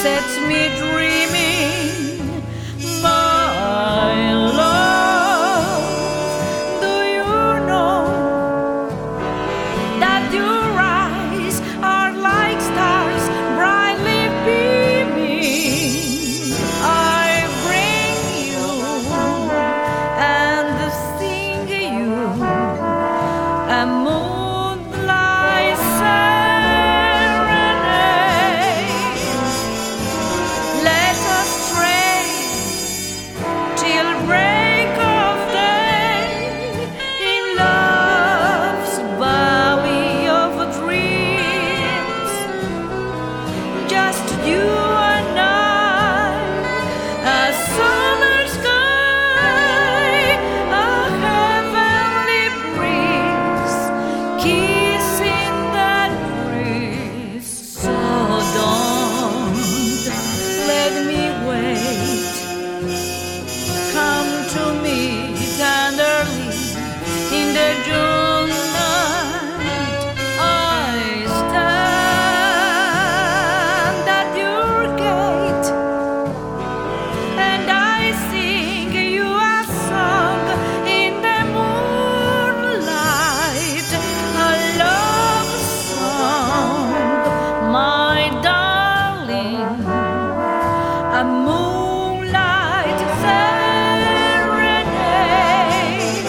sets me dreaming. My love, do you know that your eyes are like stars brightly beaming? I bring you and sing you a moonlight serenade. Let us stray till break of day in love's valley of dreams. Just you and I, a summer sky, a heavenly breeze, kissing that breeze. So don't let me wait. Come to me tenderly in the June night. I stand at your gate and I sing you a song in the moonlight, a love song, my darling, a moonlight serenade.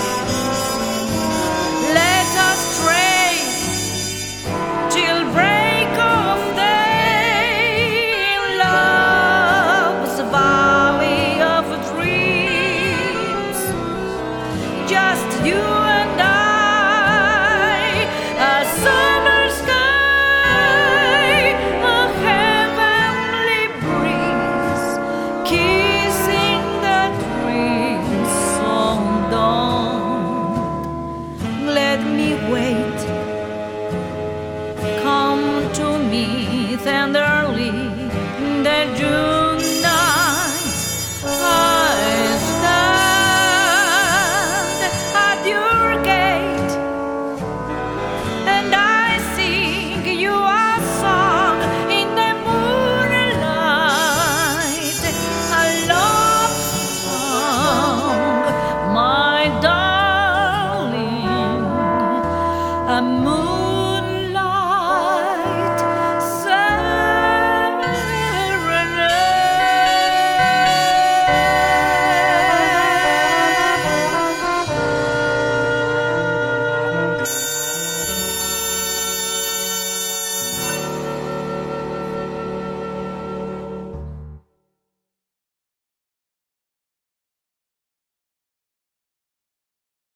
Let us stray till break of day in love's valley of dreams. Just you and I, a summer sky, a heavenly breeze, kissing the trees. So don't let me wait. Come to me tenderly in the June